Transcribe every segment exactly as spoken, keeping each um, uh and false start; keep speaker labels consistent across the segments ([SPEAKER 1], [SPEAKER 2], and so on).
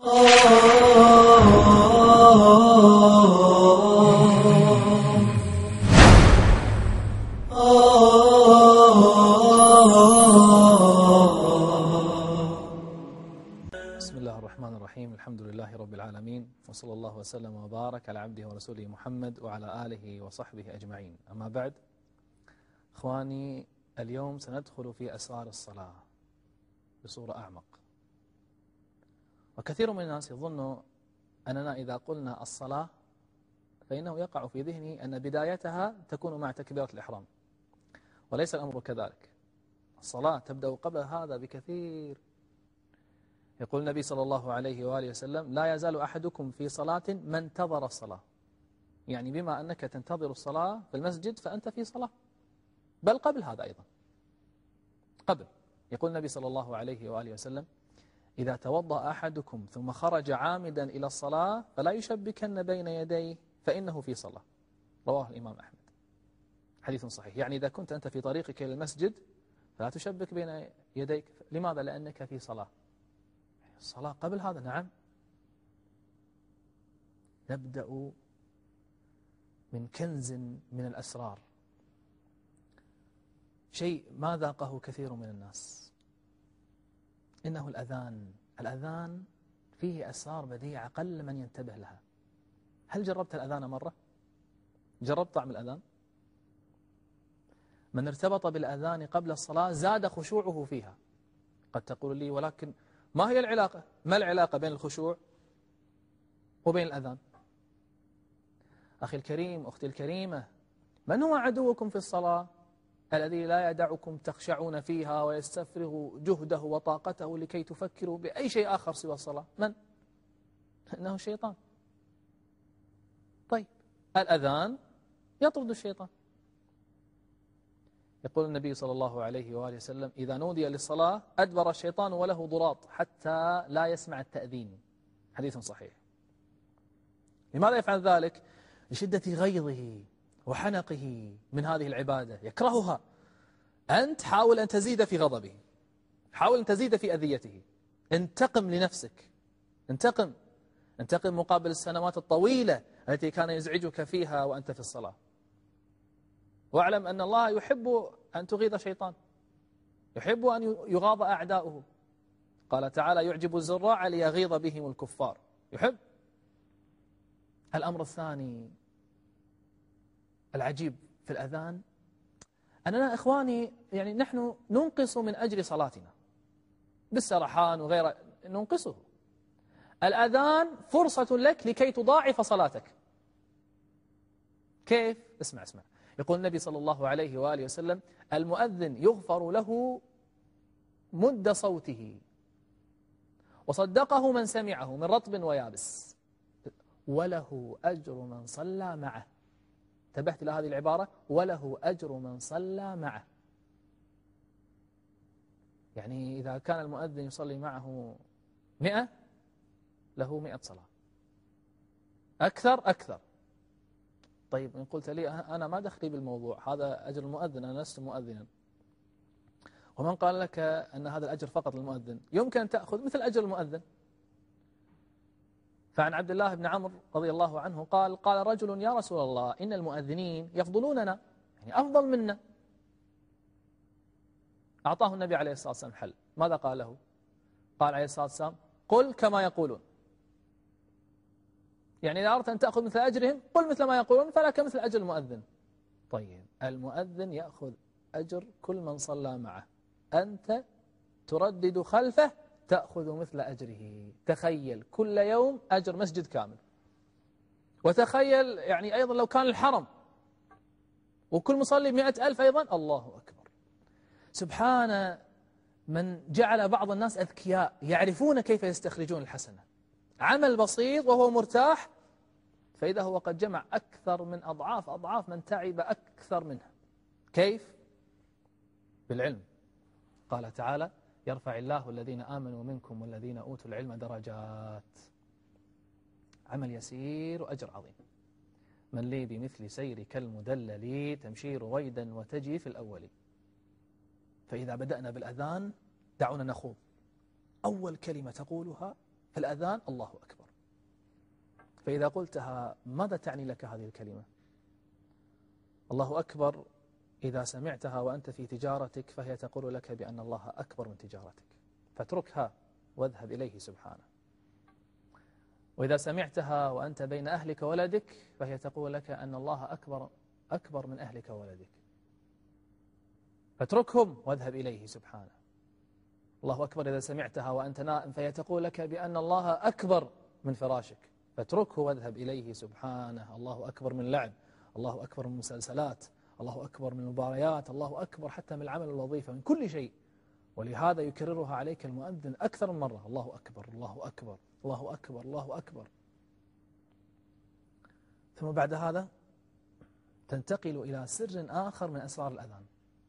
[SPEAKER 1] بسم الله الرحمن الرحيم. الحمد لله رب العالمين، وصلى الله وسلم وبارك على عبده ورسوله محمد وعلى آله وصحبه أجمعين. أما بعد، إخواني، اليوم سندخل في أسرار الصلاة بصورة أعمق. وكثير من الناس يظن أننا إذا قلنا الصلاة فإنه يقع في ذهنه أن بدايتها تكون مع تكبيرة الإحرام، وليس الأمر كذلك. الصلاة تبدأ قبل هذا بكثير. يقول النبي صلى الله عليه وآله وسلم: لا يزال أحدكم في صلاة ما انتظر الصلاة. يعني بما أنك تنتظر الصلاة في المسجد فأنت في صلاة، بل قبل هذا أيضا قبل. يقول النبي صلى الله عليه وآله وسلم: إذا توضأ أحدكم ثم خرج عامدا إلى الصلاة فلا يشبكن بين يديه فإنه في صلاة. رواه الإمام أحمد، حديث صحيح. يعني إذا كنت أنت في طريقك إلى المسجد فلا تشبك بين يديك. لماذا؟ لأنك في صلاة. الصلاة قبل هذا. نعم. نبدأ من كنز من الأسرار، شيء ما ذاقه كثير من الناس، إنه الأذان. الأذان فيه أسرار بديعة قل من ينتبه لها. هل جربت الأذان مرة؟ جربت طعم الأذان؟ من ارتبط بالأذان قبل الصلاة زاد خشوعه فيها. قد تقول لي: ولكن ما هي العلاقة؟ ما العلاقة بين الخشوع وبين الأذان؟ أخي الكريم، أختي الكريمة، من هو عدوكم في الصلاة الذي لا يدعكم تخشعون فيها ويستفرغ جهده وطاقته لكي تفكروا بأي شيء آخر سوى الصلاة؟ من؟ إنه الشيطان. طيب، الأذان يطرد الشيطان. يقول النبي صلى الله عليه وآله وسلم: إذا نودي للصلاة أدبر الشيطان وله ضراط حتى لا يسمع التأذين. حديث صحيح. لماذا يفعل ذلك؟ لشدة غيظه وحنقه من هذه العبادة، يكرهها. أنت حاول أن تزيد في غضبه، حاول أن تزيد في أذيته. انتقم لنفسك، انتقم انتقم مقابل السنوات الطويلة التي كان يزعجك فيها وأنت في الصلاة. واعلم أن الله يحب أن تغيظ شيطان، يحب أن يغاظ أعداؤه. قال تعالى: يعجب الزراع ليغيظ بهم الكفار. يحب. الأمر الثاني العجيب في الأذان أننا إخواني يعني نحن ننقص من أجل صلاتنا بالسرحان وغيره، ننقصه. الأذان فرصة لك لكي تضاعف صلاتك. كيف؟ اسمع اسمع. يقول النبي صلى الله عليه وآله وسلم: المؤذن يغفر له مد صوته، وصدقه من سمعه من رطب ويابس، وله أجر من صلى معه. انتبهت إلى هذه العبارة: وله أجر من صلى معه. يعني إذا كان المؤذن يصلي معه مئة له مئة صلاة، أكثر أكثر. طيب، إن قلت لي أنا ما دخلي بالموضوع، هذا أجر المؤذن، أنا لست مؤذنا. ومن قال لك أن هذا الأجر فقط للمؤذن؟ يمكن أن تأخذ مثل أجر المؤذن. فعن عبد الله بن عمرو رضي الله عنه قال: قال رجل: يا رسول الله، إن المؤذنين يفضلوننا، يعني أفضل منا. أعطاه النبي عليه الصلاة والسلام حل. ماذا قال له؟ قال عليه الصلاة والسلام: قل كما يقولون. يعني إذا أردت أن تأخذ مثل أجرهم قل مثل ما يقولون فلك مثل أجر المؤذن. طيب، المؤذن يأخذ أجر كل من صلى معه، أنت تردد خلفه تأخذ مثل أجره. تخيل كل يوم أجر مسجد كامل. وتخيل يعني أيضا لو كان الحرم وكل مصلي مئة ألف أيضا. الله أكبر. سبحان من جعل بعض الناس أذكياء يعرفون كيف يستخرجون الحسنة. عمل بسيط وهو مرتاح، فإذا هو قد جمع أكثر من أضعاف أضعاف من تعب أكثر منها. كيف؟ بالعلم. قال تعالى: يرفع الله الذين آمنوا منكم والذين أوتوا العلم درجات. عمل يسير وأجر عظيم. من لي بمثل سيرك المدلل تمشي رويدا وتجي في الأول. فإذا بدأنا بالأذان دعونا نخوض. أول كلمة تقولها في الأذان الله أكبر. فإذا قلتها ماذا تعني لك هذه الكلمة؟ الله أكبر إذا سمعتها وأنت في تجارتك فهي تقول لك بأن الله أكبر من تجارتك، فاتركها واذهب إليه سبحانه. وإذا سمعتها وأنت بين أهلك وولدك فهي تقول لك أن الله أكبر أكبر من أهلك وولدك، فاتركهم واذهب إليه سبحانه. الله أكبر إذا سمعتها وأنت نائم فهي تقول لك بأن الله أكبر من فراشك، فاتركه واذهب إليه سبحانه. الله أكبر من لعب، الله أكبر من مسلسلات، الله أكبر من المباريات، الله أكبر حتى من العمل والوظيفة، من كل شيء. ولهذا يكررها عليك المؤذن أكثر من مرة: الله أكبر الله أكبر الله أكبر الله أكبر. ثم بعد هذا تنتقل إلى سر آخر من أسرار الأذان.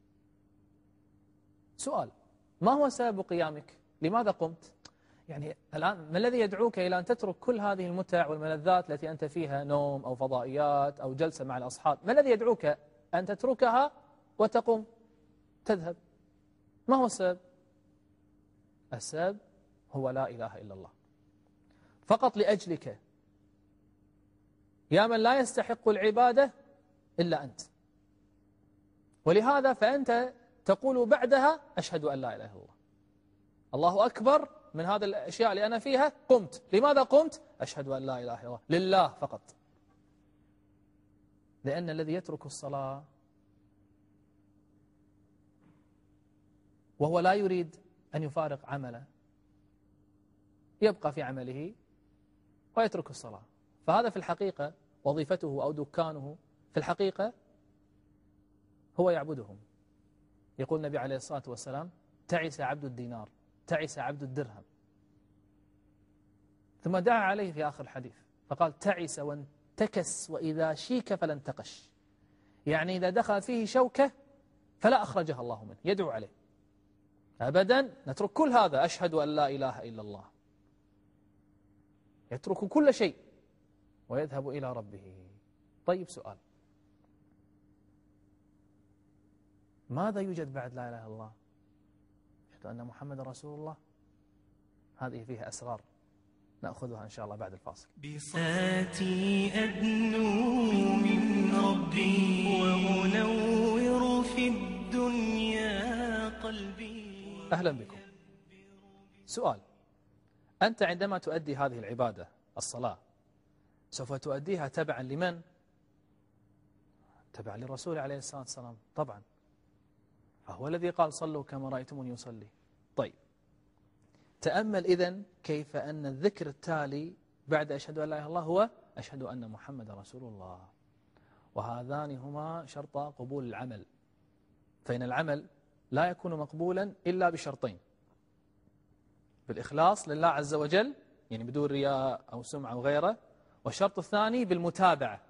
[SPEAKER 1] سؤال: ما هو سبب قيامك؟ لماذا قمت؟ يعني الآن ما الذي يدعوك إلى أن تترك كل هذه المتع والملذات التي أنت فيها، نوم أو فضائيات أو جلسة مع الأصحاب، ما الذي يدعوك أن تتركها وتقوم تذهب؟ ما هو السبب؟ السبب هو لا إله إلا الله، فقط لأجلك، يا من لا يستحق العبادة إلا أنت. ولهذا فأنت تقول بعدها: أشهد أن لا إله إلا الله. الله أكبر من هذا الأشياء اللي أنا فيها، قمت. لماذا قمت؟ أشهد أن لا إله إلا الله، لله فقط. لأن الذي يترك الصلاة وهو لا يريد أن يفارق عمله يبقى في عمله ويترك الصلاة، فهذا في الحقيقة وظيفته أو دكانه في الحقيقة هو يعبدهم. يقول النبي عليه الصلاة والسلام: تعس عبد الدينار، تعس عبد الدرهم. ثم دعا عليه في آخر الحديث فقال: تعس وانتكس وإذا شيك فلا انتقش، يعني إذا دخل فيه شوكة فلا أخرجها الله منه. يدعو عليه أبدا. نترك كل هذا، أشهد أن لا إله إلا الله، يترك كل شيء ويذهب إلى ربه. طيب سؤال: ماذا يوجد بعد لا إله إلا الله؟ أشهد أن محمد رسول الله. هذه فيها أسرار نأخذها إن شاء الله بعد الفاصل.
[SPEAKER 2] بصاتي أدنو من ربي وأنور في الدنيا قلبي.
[SPEAKER 1] أهلا بكم. سؤال: أنت عندما تؤدي هذه العبادة الصلاة سوف تؤديها تبعا لمن؟ تبعا للرسول عليه الصلاة والسلام طبعا، فهو الذي قال: صلوا كما رأيتموني يصلي. طيب تأمل إذن كيف أن الذكر التالي بعد أشهد أن لا إله إلا الله هو أشهد أن محمد رسول الله، وهذان هما شرطا قبول العمل. فإن العمل لا يكون مقبولا إلا بشرطين: بالإخلاص لله عز وجل، يعني بدون رياء أو سمعة أو غيره، والشرط الثاني بالمتابعة،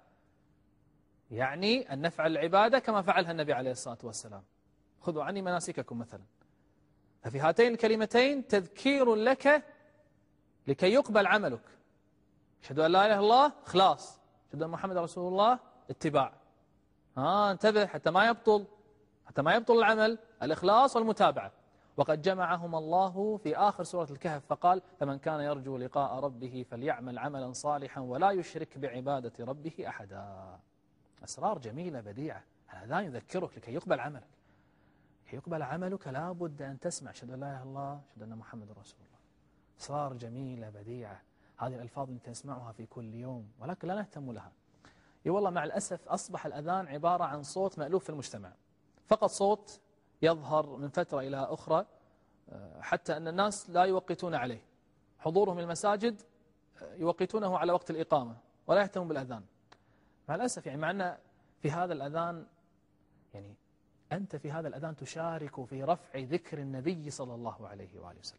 [SPEAKER 1] يعني أن نفعل العبادة كما فعلها النبي عليه الصلاة والسلام. خذوا عني مناسككم مثلا. ففي هاتين الكلمتين تذكير لك لكي يقبل عملك. أشهد أن لا إله إلا الله إخلاص، أشهد أن محمد رسول الله اتباع. آه انتبه حتى ما يبطل حتى ما يبطل العمل، الإخلاص والمتابعة. وقد جمعهم الله في آخر سورة الكهف فقال: فمن كان يرجو لقاء ربه فليعمل عملا صالحا ولا يشرك بعبادة ربه أحدا. أسرار جميلة بديعة. هذا يذكرك لكي يقبل عملك. لكي يقبل عملك لا بد أن تسمع أشهد أن لا إله إلا الله، أشهد أن محمد رسول الله. أسرار جميلة بديعة. هذه الألفاظ التي تسمعها في كل يوم ولكن لا نهتم لها. اي والله مع الأسف أصبح الأذان عبارة عن صوت مألوف في المجتمع، فقط صوت يظهر من فترة إلى أخرى، حتى أن الناس لا يوقتون عليه. حضورهم المساجد يوقتونه على وقت الإقامة ولا يهتمون بالأذان. مع الأسف يعني مع أن في هذا الأذان يعني أنت في هذا الأذان تشارك في رفع ذكر النبي صلى الله عليه وآله وسلم.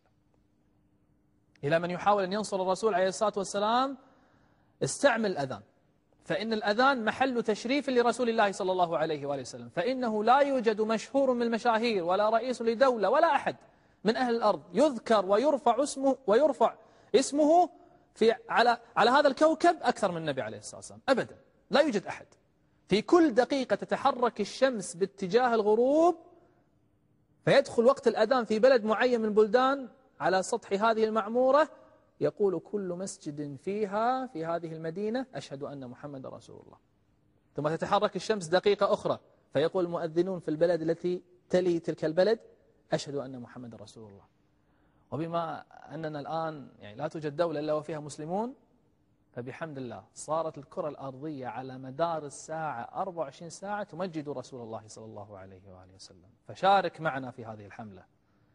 [SPEAKER 1] إلى من يحاول أن ينصر الرسول عليه الصلاة والسلام استعمل الأذان، فإن الأذان محل تشريف لرسول الله صلى الله عليه وآله وسلم، فإنه لا يوجد مشهور من المشاهير ولا رئيس لدولة ولا أحد من أهل الأرض يذكر ويرفع اسمه ويرفع اسمه في على على هذا الكوكب أكثر من النبي عليه الصلاة والسلام أبدا. لا يوجد أحد. في كل دقيقة تتحرك الشمس باتجاه الغروب فيدخل وقت الأذان في بلد معين من البلدان على سطح هذه المعمورة، يقول كل مسجد فيها في هذه المدينة أشهد أن محمد رسول الله. ثم تتحرك الشمس دقيقة أخرى فيقول المؤذنون في البلد التي تلي تلك البلد أشهد أن محمد رسول الله. وبما أننا الآن يعني لا توجد دولة إلا وفيها مسلمون، فبحمد الله صارت الكرة الأرضية على مدار الساعة أربع وعشرين ساعة تمجد رسول الله صلى الله عليه وآله وسلم. فشارك معنا في هذه الحملة.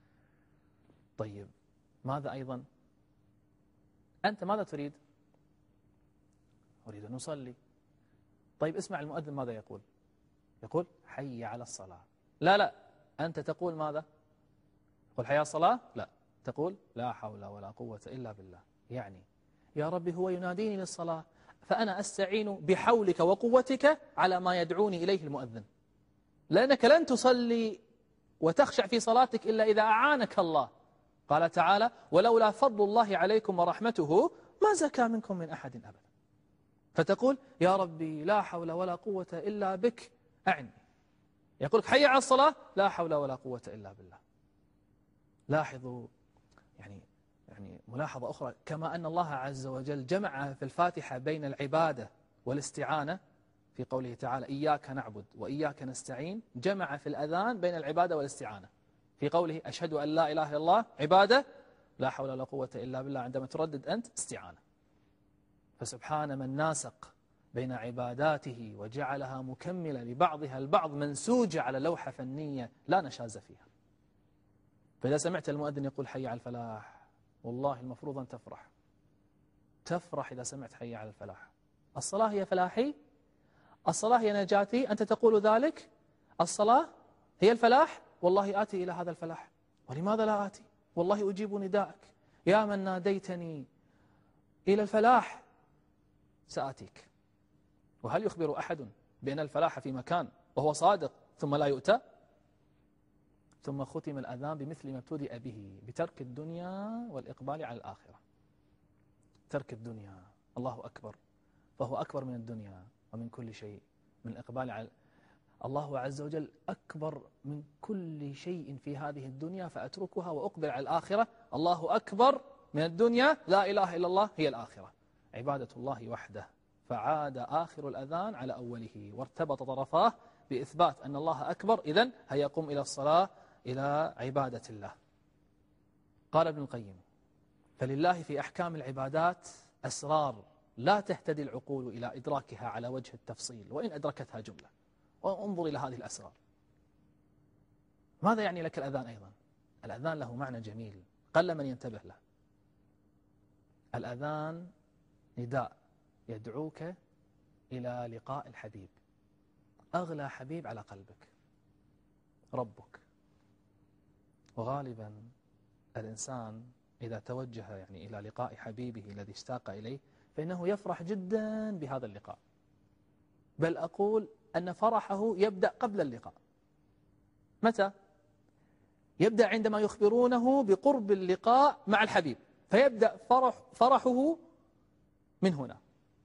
[SPEAKER 1] طيب ماذا أيضا؟ أنت ماذا تريد؟ أريد أن نصلي. طيب اسمع المؤذن ماذا يقول؟ يقول حي على الصلاة. لا لا، أنت تقول ماذا؟ قل حي على الصلاة؟ لا، تقول لا حول ولا قوة إلا بالله. يعني يا ربي هو يناديني للصلاة فأنا أستعين بحولك وقوتك على ما يدعوني إليه المؤذن، لأنك لن تصلي وتخشع في صلاتك إلا إذا أعانك الله. قال تعالى ولولا فضل الله عليكم ورحمته ما زكى منكم من أحد أبدا. فتقول يا ربي لا حول ولا قوة إلا بك أعني. يقولك حي على الصلاة، لا حول ولا قوة إلا بالله. لاحظوا يعني يعني ملاحظة أخرى، كما أن الله عز وجل جمع في الفاتحة بين العبادة والاستعانة في قوله تعالى إياك نعبد وإياك نستعين، جمع في الأذان بين العبادة والاستعانة في قوله أشهد أن لا إله إلا الله عبادة، لا حول ولا قوة إلا بالله عندما تردد أنت استعانة. فسبحان من ناسق بين عباداته وجعلها مكملة لبعضها البعض منسوجة على لوحة فنية لا نشاز فيها. فإذا سمعت المؤذن يقول حي على الفلاح، والله المفروض أن تفرح. تفرح إذا سمعت حي على الفلاح. الصلاة هي فلاحي، الصلاة هي نجاتي، أنت تقول ذلك. الصلاة هي الفلاح، والله آتي إلى هذا الفلاح. ولماذا لا آتي؟ والله أجيب نداءك يا من ناديتني إلى الفلاح سآتيك. وهل يخبر أحد بأن الفلاح في مكان وهو صادق ثم لا يؤتى؟ ثم ختم الأذان بمثل ما ابتدأ به، بترك الدنيا والإقبال على الآخرة. ترك الدنيا، الله أكبر، فهو أكبر من الدنيا ومن كل شيء، من الإقبال على الله عز وجل أكبر من كل شيء في هذه الدنيا فأتركها وأقبل على الآخرة. الله أكبر من الدنيا، لا إله إلا الله هي الآخرة، عبادة الله وحده. فعاد آخر الأذان على أوله وارتبط طرفاه بإثبات أن الله أكبر. إذن هيقوم إلى الصلاة، إلى عبادة الله. قال ابن القيم فلله في أحكام العبادات أسرار لا تهتدي العقول إلى إدراكها على وجه التفصيل وإن أدركتها جملة. وانظر إلى هذه الأسرار. ماذا يعني لك الأذان أيضا؟ الأذان له معنى جميل قل من ينتبه له. الأذان نداء يدعوك إلى لقاء الحبيب، أغلى حبيب على قلبك، ربك. وغالبا الإنسان إذا توجه يعني إلى لقاء حبيبه الذي اشتاق إليه فإنه يفرح جدا بهذا اللقاء، بل أقول أن فرحه يبدأ قبل اللقاء. متى؟ يبدأ عندما يخبرونه بقرب اللقاء مع الحبيب، فيبدأ فرح فرحه من هنا.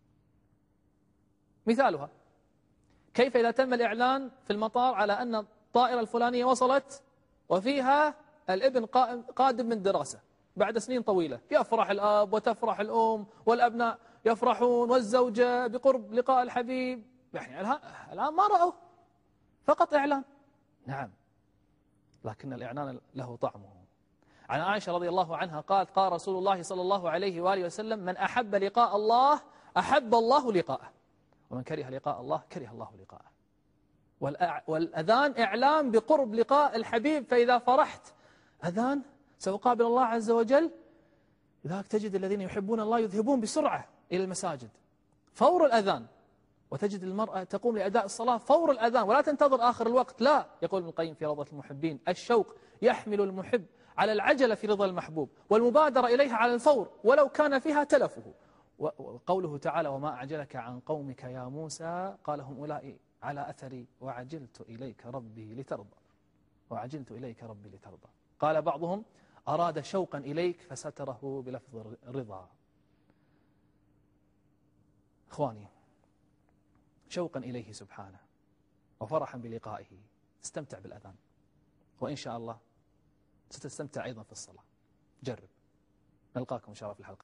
[SPEAKER 1] مثالها كيف إذا تم الإعلان في المطار على أن الطائرة الفلانية وصلت وفيها الابن قادم من دراسة بعد سنين طويلة، يفرح الأب وتفرح الأم والأبناء يفرحون والزوجة بقرب لقاء الحبيب. يعني الآن ما رأوا، فقط إعلان. نعم، لكن الإعلان له طعمه. عن عائشة رضي الله عنها قالت قال رسول الله صلى الله عليه وآله وسلم من أحب لقاء الله أحب الله لقاءه، ومن كره لقاء الله كره الله لقاءه. والأذان إعلام بقرب لقاء الحبيب. فإذا فرحت أذان سأقابل الله عز وجل، لذلك تجد الذين يحبون الله يذهبون بسرعة إلى المساجد فور الأذان، وتجد المرأة تقوم لأداء الصلاة فور الأذان ولا تنتظر آخر الوقت. لا، يقول ابن القيم في روضة المحبين الشوق يحمل المحب على العجلة في رضا المحبوب والمبادرة إليها على الفور ولو كان فيها تلفه. وقوله تعالى وما أعجلك عن قومك يا موسى قال هم أولئك على أثري وعجلت إليك ربي لترضى، وعجلت إليك ربي لترضى. قال بعضهم أراد شوقا إليك فستره بلفظ الرضا. إخواني، شوقا إليه سبحانه وفرحا بلقائه استمتع بالأذان، وإن شاء الله ستستمتع أيضا في الصلاة. جرب. نلقاكم إن شاء الله في الحلقة.